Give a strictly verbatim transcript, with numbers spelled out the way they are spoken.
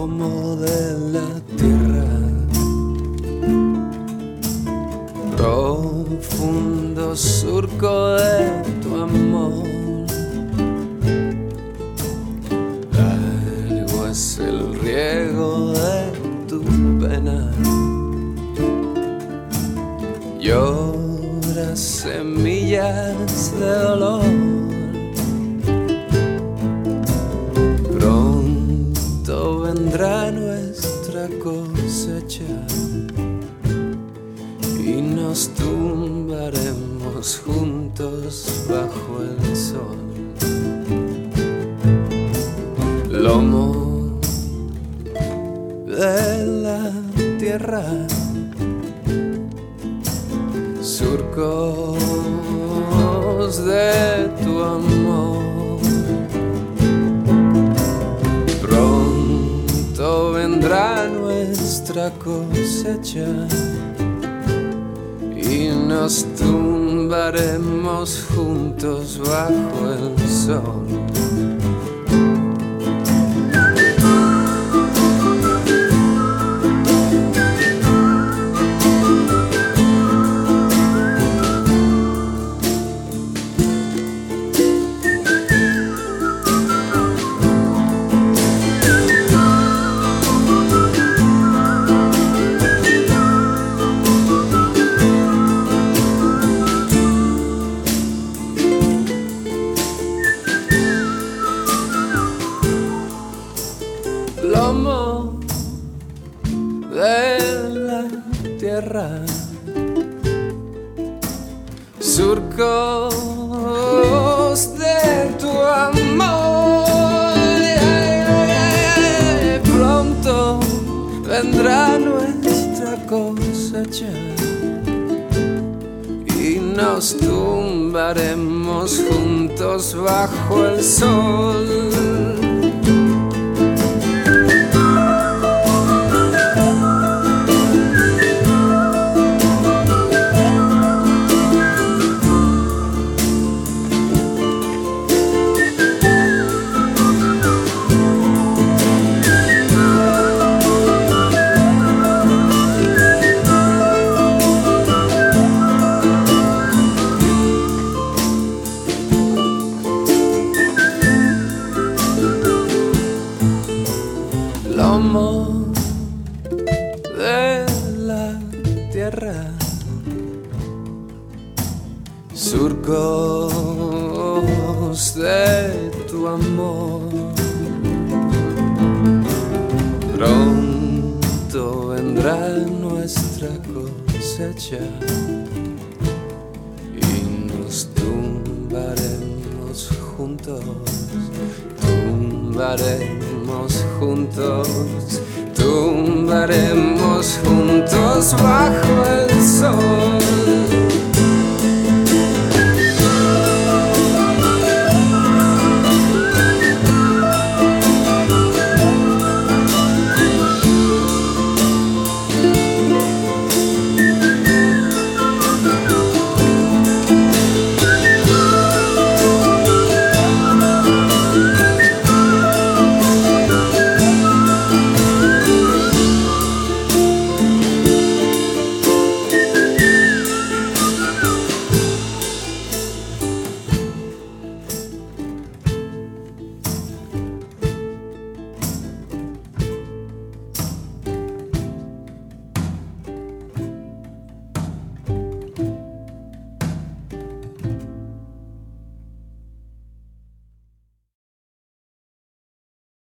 lomo de la tierra, profundo surco de tu amor. Largo es el riego de tu pena, llora semillas de dolor. Pronto vendrá nuestra cosecha y nos tumbaremos juntos bajo el sol. Lomo de la tierra, surcos de tu amor. Pronto vendrá nuestra cosecha y nos tumbaremos juntos bajo el sol. Lomo de la tierra, surcos de tu amor. Pronto vendrá nuestra cosecha y nos tumbaremos juntos bajo el sol. Lomo de la tierra, surcos de tu amor. Pronto vendrá nuestra cosecha y nos tumbaremos juntos. Tumbaremos juntos, tumbaremos juntos bajo el sol.